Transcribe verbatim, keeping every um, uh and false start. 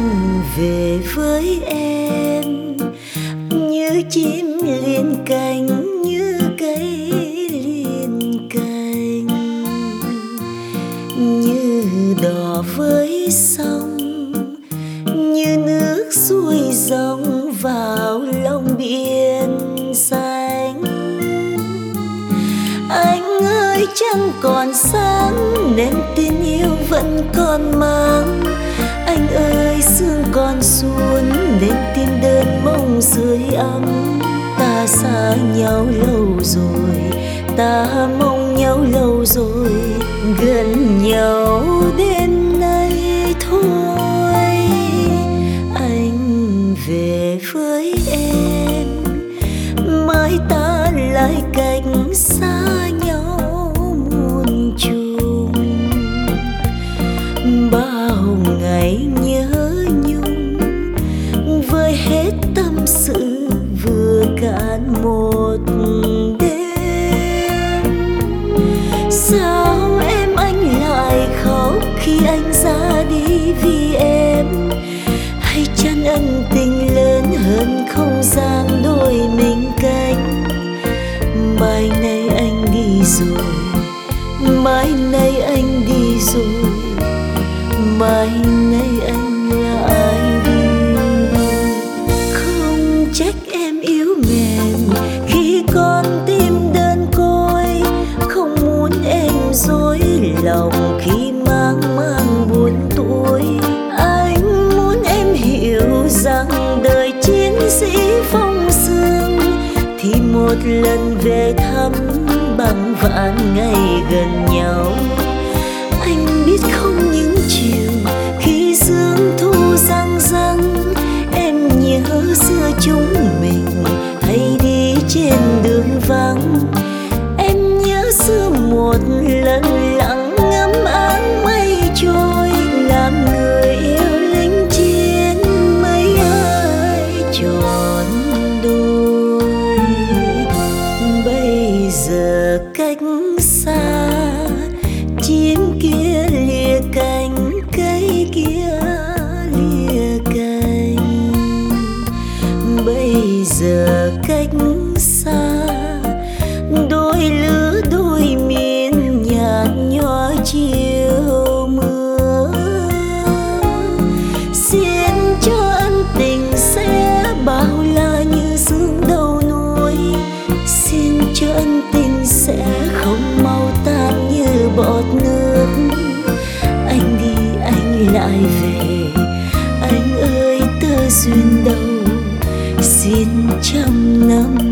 về với em như chim liền cánh, như cây liền cành, như đò với sông, như nước xuôi dòng vào lòng biển xanh. Anh ơi trăng còn sáng nên tình yêu vẫn còn mang. Anh ơi sương còn suôn nên tim đơn mong sưởi ấm. Ta xa nhau lâu rồi, ta mong nhau lâu rồi, gần nhau đến nay thôi. Anh về với em, mai ta lại cách xa nhau muôn trùng. Bao ngày nhớ nhung với hết tâm sự vừa cạn một đêm. Sao em anh lại khóc khi anh ra đi vì em? Hay chăng ân tình lớn hơn không gian đôi mình cánh? Mai nay anh đi rồi, mai nay anh đi rồi, mai nay anh lại đi. Không trách em yếu mềm khi con tim đơn côi, không muốn em dối lòng khi mang mang buồn tuổi. Anh muốn em hiểu rằng đời chiến sĩ phong sương thì một lần về thăm bằng vạn ngày gần nhau. Anh biết không những chiều khi sương thu răng răng, em nhớ xưa chúng mình hay đi trên đường vắng. Em nhớ xưa một lần lặng ngắm áng mây trôi, làm người yêu lính chiến mấy ai trọn đôi. Bây giờ cách xa, chim kia lìa cánh, cây kia lìa cành. Bây giờ cách xa, đôi lứa đôi miền nhạt nhòa chiều mưa. Xin cho ân tình sẽ bao la như sương đầu núi, xin cho ân tình sẽ không mau tan như bọt nước. Anh đi anh lại về, anh ơi tơ duyên đâu xin trăm năm